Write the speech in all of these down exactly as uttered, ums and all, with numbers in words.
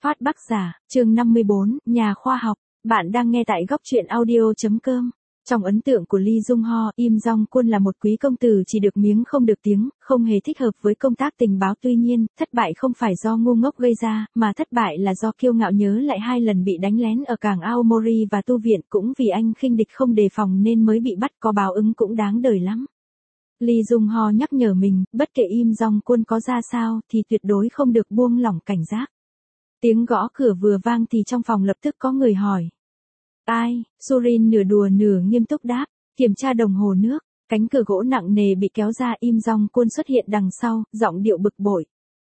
Phát Bắc Giả, chương năm mươi bốn, Nhà khoa học. Bạn đang nghe tại góc truyện audio.com. Trong ấn tượng của Lee Jung Ho, Im Jong Quân là một quý công tử chỉ được miếng không được tiếng, không hề thích hợp với công tác tình báo. Tuy nhiên, thất bại không phải do ngu ngốc gây ra, mà thất bại là do kiêu ngạo. Nhớ lại hai lần bị đánh lén ở cảng Aomori và tu viện, cũng vì anh khinh địch không đề phòng nên mới bị bắt, có báo ứng cũng đáng đời lắm. Lee Jung Ho nhắc nhở mình, bất kể Im Jong Quân có ra sao, thì tuyệt đối không được buông lỏng cảnh giác. Tiếng gõ cửa vừa vang thì trong phòng lập tức có người hỏi. Ai? Surin nửa đùa nửa nghiêm túc đáp. Kiểm tra đồng hồ nước. Cánh cửa gỗ nặng nề bị kéo ra, Im Jong Quân xuất hiện đằng sau, giọng điệu bực bội.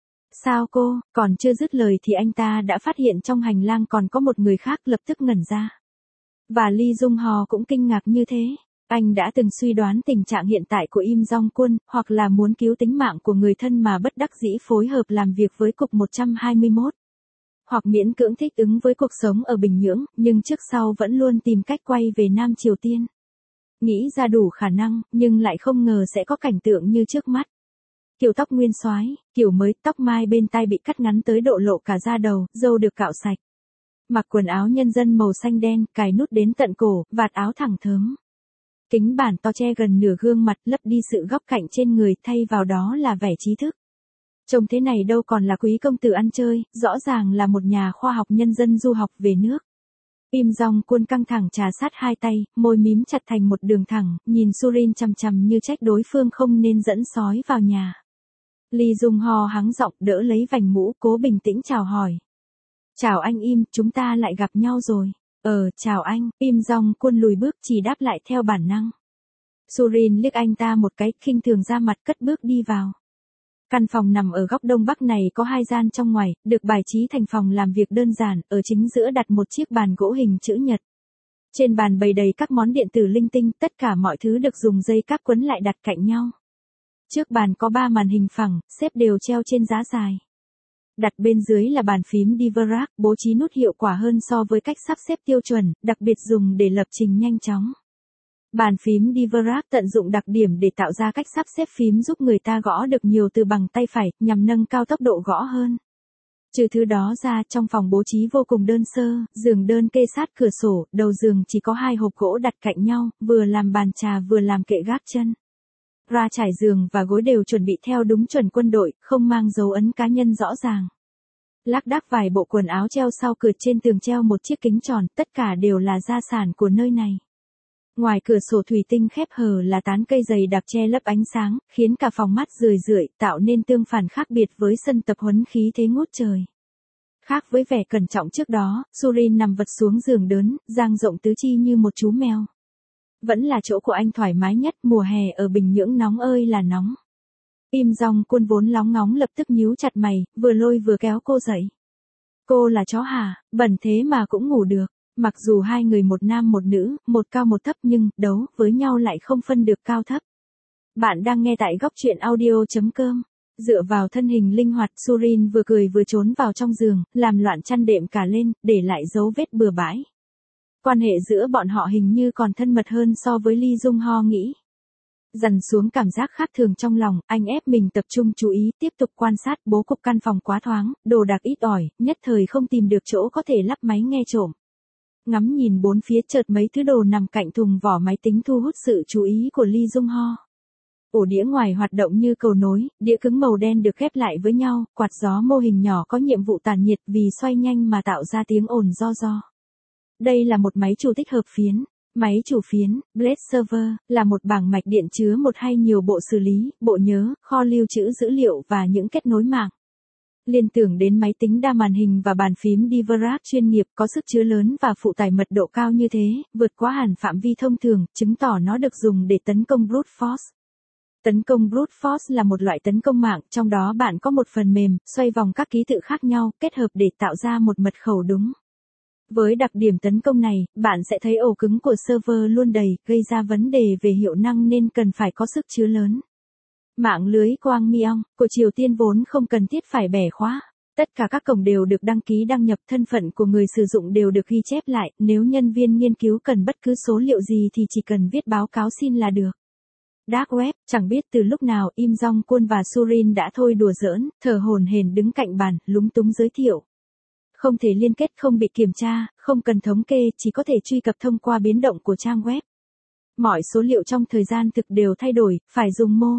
Sao cô? Còn chưa dứt lời thì anh ta đã phát hiện trong hành lang còn có một người khác, lập tức ngẩn ra. Và Lee Jung Ho cũng kinh ngạc như thế. Anh đã từng suy đoán tình trạng hiện tại của Im Jong Quân, hoặc là muốn cứu tính mạng của người thân mà bất đắc dĩ phối hợp làm việc với cục một trăm hai mươi mốt. Hoặc miễn cưỡng thích ứng với cuộc sống ở Bình Nhưỡng, nhưng trước sau vẫn luôn tìm cách quay về Nam Triều Tiên. Nghĩ ra đủ khả năng, nhưng lại không ngờ sẽ có cảnh tượng như trước mắt. Kiểu tóc nguyên soái, kiểu mới, tóc mai bên tai bị cắt ngắn tới độ lộ cả da đầu, râu được cạo sạch. Mặc quần áo nhân dân màu xanh đen, cài nút đến tận cổ, vạt áo thẳng thớm. Kính bản to che gần nửa gương mặt, lấp đi sự góc cạnh trên người, thay vào đó là vẻ trí thức. Trông thế này đâu còn là quý công tử ăn chơi, rõ ràng là một nhà khoa học nhân dân du học về nước. Im Jong Quân căng thẳng trà sát hai tay, môi mím chặt thành một đường thẳng, nhìn Surin chằm chằm như trách đối phương không nên dẫn sói vào nhà. Lee Jung Ho hắng giọng đỡ lấy vành mũ, cố bình tĩnh chào hỏi. Chào anh Im, chúng ta lại gặp nhau rồi. Ờ, chào anh. Im Jong Quân lùi bước, chỉ đáp lại theo bản năng. Surin liếc anh ta một cái, khinh thường ra mặt, cất bước đi vào. Căn phòng nằm ở góc đông bắc này có hai gian trong ngoài, được bài trí thành phòng làm việc đơn giản, ở chính giữa đặt một chiếc bàn gỗ hình chữ nhật. Trên bàn bày đầy các món điện tử linh tinh, tất cả mọi thứ được dùng dây cáp quấn lại đặt cạnh nhau. Trước bàn có ba màn hình phẳng, xếp đều treo trên giá dài. Đặt bên dưới là bàn phím Dvorak, bố trí nút hiệu quả hơn so với cách sắp xếp tiêu chuẩn, đặc biệt dùng để lập trình nhanh chóng. Bàn phím Dvorak tận dụng đặc điểm để tạo ra cách sắp xếp phím giúp người ta gõ được nhiều từ bằng tay phải, nhằm nâng cao tốc độ gõ hơn. Trừ thứ đó ra, trong phòng bố trí vô cùng đơn sơ, giường đơn kê sát cửa sổ, đầu giường chỉ có hai hộp gỗ đặt cạnh nhau, vừa làm bàn trà vừa làm kệ gác chân. Ra trải giường và gối đều chuẩn bị theo đúng chuẩn quân đội, không mang dấu ấn cá nhân rõ ràng. Lác đác vài bộ quần áo treo sau cửa, trên tường treo một chiếc kính tròn, tất cả đều là gia sản của nơi này. Ngoài cửa sổ thủy tinh khép hờ là tán cây dày đặc che lấp ánh sáng, khiến cả phòng mát rười rượi, tạo nên tương phản khác biệt với sân tập huấn khí thế ngút trời. Khác với vẻ cẩn trọng trước đó, Surin nằm vật xuống giường đớn, dang rộng tứ chi như một chú mèo. Vẫn là chỗ của anh thoải mái nhất, mùa hè ở Bình Nhưỡng nóng ơi là nóng. Im Jong Quân vốn lóng ngóng lập tức nhíu chặt mày, vừa lôi vừa kéo cô dậy. Cô là chó hả, bẩn thế mà cũng ngủ được. Mặc dù hai người một nam một nữ, một cao một thấp nhưng, đấu với nhau lại không phân được cao thấp. Bạn đang nghe tại góc truyện audio.com. Dựa vào thân hình linh hoạt, Surin vừa cười vừa trốn vào trong giường, làm loạn chăn đệm cả lên, để lại dấu vết bừa bãi. Quan hệ giữa bọn họ hình như còn thân mật hơn so với Lee Jung Ho nghĩ. Dằn xuống cảm giác khác thường trong lòng, anh ép mình tập trung chú ý, tiếp tục quan sát. Bố cục căn phòng quá thoáng, đồ đạc ít ỏi, nhất thời không tìm được chỗ có thể lắp máy nghe trộm. Ngắm nhìn bốn phía, chợt mấy thứ đồ nằm cạnh thùng vỏ máy tính thu hút sự chú ý của Lee Jung Ho. Ổ đĩa ngoài hoạt động như cầu nối, đĩa cứng màu đen được ghép lại với nhau, quạt gió mô hình nhỏ có nhiệm vụ tản nhiệt vì xoay nhanh mà tạo ra tiếng ồn ro ro. Đây là một máy chủ tích hợp phiến. Máy chủ phiến, Blade Server, là một bảng mạch điện chứa một hay nhiều bộ xử lý, bộ nhớ, kho lưu trữ dữ liệu và những kết nối mạng. Liên tưởng đến máy tính đa màn hình và bàn phím Dvorak chuyên nghiệp có sức chứa lớn và phụ tải mật độ cao như thế, vượt quá hẳn phạm vi thông thường, chứng tỏ nó được dùng để tấn công brute force. Tấn công brute force là một loại tấn công mạng, trong đó bạn có một phần mềm, xoay vòng các ký tự khác nhau, kết hợp để tạo ra một mật khẩu đúng. Với đặc điểm tấn công này, bạn sẽ thấy ổ cứng của server luôn đầy, gây ra vấn đề về hiệu năng nên cần phải có sức chứa lớn. Mạng lưới Kwangmyong của Triều Tiên vốn không cần thiết phải bẻ khóa. Tất cả các cổng đều được đăng ký đăng nhập, thân phận của người sử dụng đều được ghi chép lại, nếu nhân viên nghiên cứu cần bất cứ số liệu gì thì chỉ cần viết báo cáo xin là được. Dark Web, chẳng biết từ lúc nào Im Jong Quân và Surin đã thôi đùa giỡn, thở hổn hển đứng cạnh bàn, lúng túng giới thiệu. Không thể liên kết, không bị kiểm tra, không cần thống kê, chỉ có thể truy cập thông qua biến động của trang web. Mọi số liệu trong thời gian thực đều thay đổi, phải dùng mô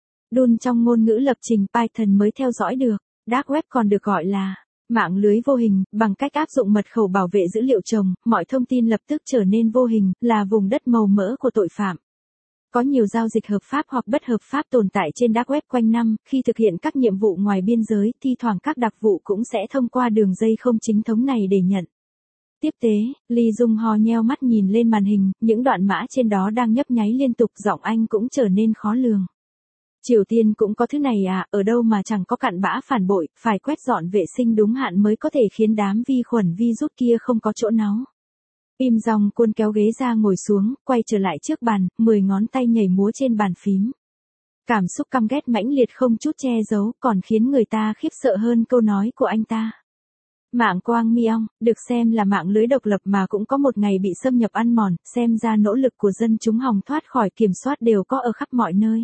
đun trong ngôn ngữ lập trình Python mới theo dõi được. Dark web còn được gọi là mạng lưới vô hình, bằng cách áp dụng mật khẩu bảo vệ dữ liệu chồng, mọi thông tin lập tức trở nên vô hình, là vùng đất màu mỡ của tội phạm. Có nhiều giao dịch hợp pháp hoặc bất hợp pháp tồn tại trên Dark web quanh năm, khi thực hiện các nhiệm vụ ngoài biên giới, thi thoảng các đặc vụ cũng sẽ thông qua đường dây không chính thống này để nhận. Tiếp tế, Lee Jung Ho nheo mắt nhìn lên màn hình, những đoạn mã trên đó đang nhấp nháy liên tục, giọng anh cũng trở nên khó lường. Triều Tiên cũng có thứ này à, ở đâu mà chẳng có cặn bã phản bội, phải quét dọn vệ sinh đúng hạn mới có thể khiến đám vi khuẩn virus kia không có chỗ náu. Im Jong Quân kéo ghế ra ngồi xuống, quay trở lại trước bàn, mười ngón tay nhảy múa trên bàn phím. Cảm xúc căm ghét mãnh liệt không chút che giấu, còn khiến người ta khiếp sợ hơn câu nói của anh ta. Mạng Quang Myong, được xem là mạng lưới độc lập mà cũng có một ngày bị xâm nhập ăn mòn, xem ra nỗ lực của dân chúng hòng thoát khỏi kiểm soát đều có ở khắp mọi nơi.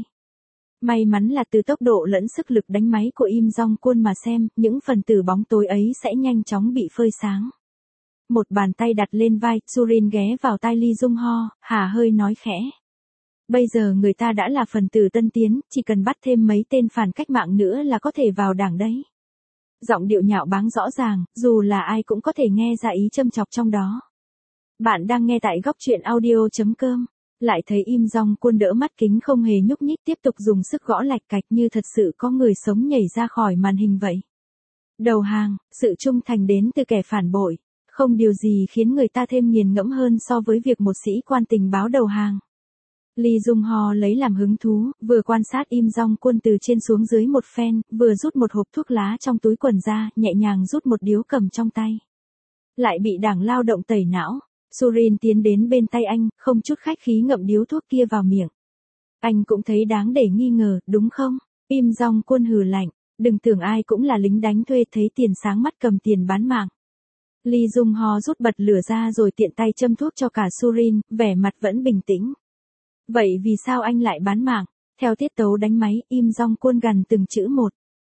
May mắn là từ tốc độ lẫn sức lực đánh máy của Im Jong Quân mà xem, những phần tử bóng tối ấy sẽ nhanh chóng bị phơi sáng. Một bàn tay đặt lên vai, Surin ghé vào tai Lee Jung Ho, hà hơi nói khẽ. Bây giờ người ta đã là phần tử tân tiến, chỉ cần bắt thêm mấy tên phản cách mạng nữa là có thể vào đảng đấy. Giọng điệu nhạo báng rõ ràng, dù là ai cũng có thể nghe ra ý châm chọc trong đó. Bạn đang nghe tại góc truyện audio chấm com. Lại thấy Im Jong Quân đỡ mắt kính không hề nhúc nhích, tiếp tục dùng sức gõ lạch cạch như thật sự có người sống nhảy ra khỏi màn hình vậy. Đầu hàng, sự trung thành đến từ kẻ phản bội. Không điều gì khiến người ta thêm nghiền ngẫm hơn so với việc một sĩ quan tình báo đầu hàng. Lee Jung Ho lấy làm hứng thú, vừa quan sát Im Jong Quân từ trên xuống dưới một phen, vừa rút một hộp thuốc lá trong túi quần ra, nhẹ nhàng rút một điếu cầm trong tay. Lại bị Đảng Lao động tẩy não. Surin tiến đến bên tay anh, không chút khách khí ngậm điếu thuốc kia vào miệng. Anh cũng thấy đáng để nghi ngờ, đúng không? Im Jong Quân hừ lạnh, đừng tưởng ai cũng là lính đánh thuê thấy tiền sáng mắt cầm tiền bán mạng. Lee Jung Ho rút bật lửa ra rồi tiện tay châm thuốc cho cả Surin, vẻ mặt vẫn bình tĩnh. Vậy vì sao anh lại bán mạng? Theo tiết tấu đánh máy, Im Jong Quân gằn từng chữ một.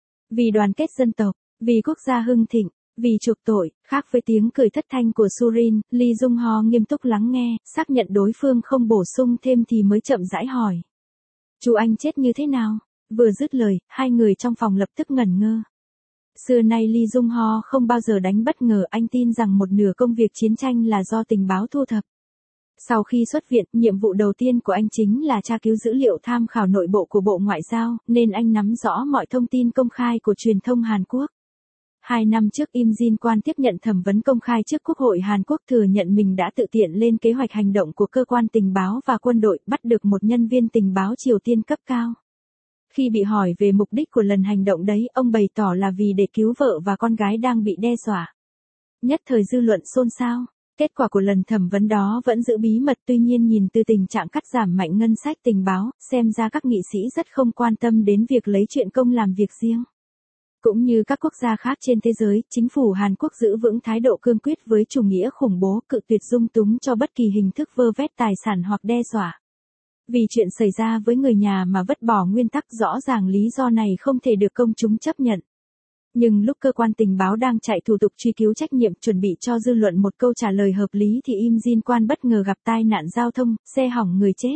Vì đoàn kết dân tộc, vì quốc gia hưng thịnh. Vì chuộc tội, khác với tiếng cười thất thanh của Surin, Lee Jung Ho nghiêm túc lắng nghe, xác nhận đối phương không bổ sung thêm thì mới chậm rãi hỏi. Chú anh chết như thế nào? Vừa dứt lời, hai người trong phòng lập tức ngẩn ngơ. Xưa nay Lee Jung Ho không bao giờ đánh bất ngờ, anh tin rằng một nửa công việc chiến tranh là do tình báo thu thập. Sau khi xuất viện, nhiệm vụ đầu tiên của anh chính là tra cứu dữ liệu tham khảo nội bộ của Bộ Ngoại giao, nên anh nắm rõ mọi thông tin công khai của truyền thông Hàn Quốc. Hai năm trước Im Jin Quan tiếp nhận thẩm vấn công khai trước Quốc hội Hàn Quốc, thừa nhận mình đã tự tiện lên kế hoạch hành động của cơ quan tình báo và quân đội, bắt được một nhân viên tình báo Triều Tiên cấp cao. Khi bị hỏi về mục đích của lần hành động đấy, ông bày tỏ là vì để cứu vợ và con gái đang bị đe dọa. Nhất thời dư luận xôn xao. Kết quả của lần thẩm vấn đó vẫn giữ bí mật, tuy nhiên nhìn từ tình trạng cắt giảm mạnh ngân sách tình báo, xem ra các nghị sĩ rất không quan tâm đến việc lấy chuyện công làm việc riêng. Cũng như các quốc gia khác trên thế giới, chính phủ Hàn Quốc giữ vững thái độ cương quyết với chủ nghĩa khủng bố, cự tuyệt dung túng cho bất kỳ hình thức vơ vét tài sản hoặc đe dọa. Vì chuyện xảy ra với người nhà mà vứt bỏ nguyên tắc, rõ ràng lý do này không thể được công chúng chấp nhận. Nhưng lúc cơ quan tình báo đang chạy thủ tục truy cứu trách nhiệm, chuẩn bị cho dư luận một câu trả lời hợp lý thì Im Jin Quan bất ngờ gặp tai nạn giao thông, xe hỏng người chết.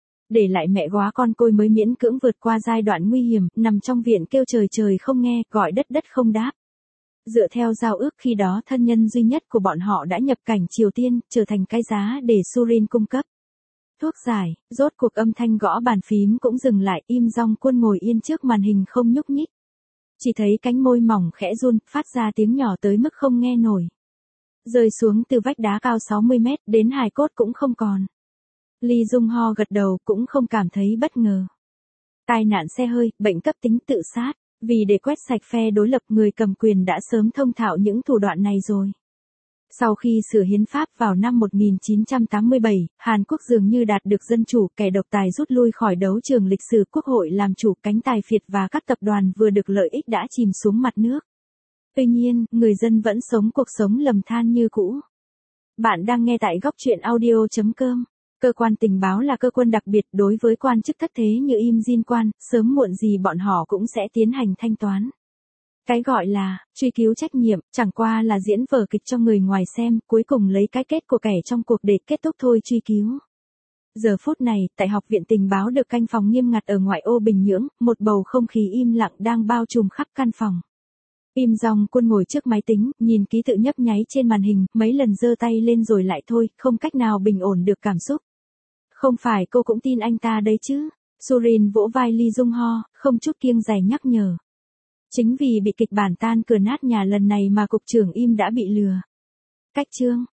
Để lại mẹ góa con côi mới miễn cưỡng vượt qua giai đoạn nguy hiểm, nằm trong viện kêu trời trời không nghe, gọi đất đất không đáp. Dựa theo giao ước khi đó thân nhân duy nhất của bọn họ đã nhập cảnh Triều Tiên, trở thành cái giá để Surin cung cấp. Thuốc giải, rốt cuộc âm thanh gõ bàn phím cũng dừng lại, Im Jong Quân ngồi yên trước màn hình không nhúc nhích. Chỉ thấy cánh môi mỏng khẽ run, phát ra tiếng nhỏ tới mức không nghe nổi. Rơi xuống từ vách đá cao sáu mươi mét, đến hài cốt cũng không còn. Lee Jung Ho gật đầu, cũng không cảm thấy bất ngờ. Tai nạn xe hơi, bệnh cấp tính, tự sát. Vì để quét sạch phe đối lập, người cầm quyền đã sớm thông thạo những thủ đoạn này rồi. Sau khi sửa hiến pháp vào năm một nghìn chín trăm tám mươi bảy, Hàn Quốc dường như đạt được dân chủ, kẻ độc tài rút lui khỏi đấu trường lịch sử, quốc hội làm chủ, cánh tài phiệt và các tập đoàn vừa được lợi ích đã chìm xuống mặt nước. Tuy nhiên, người dân vẫn sống cuộc sống lầm than như cũ. Bạn đang nghe tại góc truyện audio chấm com. Cơ quan tình báo là cơ quan đặc biệt, đối với quan chức thất thế như Im Jin Quan, sớm muộn gì bọn họ cũng sẽ tiến hành thanh toán. Cái gọi là truy cứu trách nhiệm chẳng qua là diễn vở kịch cho người ngoài xem, cuối cùng lấy cái kết của kẻ trong cuộc để kết thúc thôi truy cứu. Giờ phút này, tại Học viện Tình báo được canh phòng nghiêm ngặt ở ngoại ô Bình Nhưỡng, một bầu không khí im lặng đang bao trùm khắp căn phòng. Im Dong Quân ngồi trước máy tính, nhìn ký tự nhấp nháy trên màn hình, mấy lần giơ tay lên rồi lại thôi, không cách nào bình ổn được cảm xúc. Không phải cô cũng tin anh ta đấy chứ? Surin vỗ vai Lee Jung Ho, không chút kiêng dè nhắc nhở. Chính vì bị kịch bản tan cửa nát nhà lần này mà cục trưởng Im đã bị lừa. Cách chương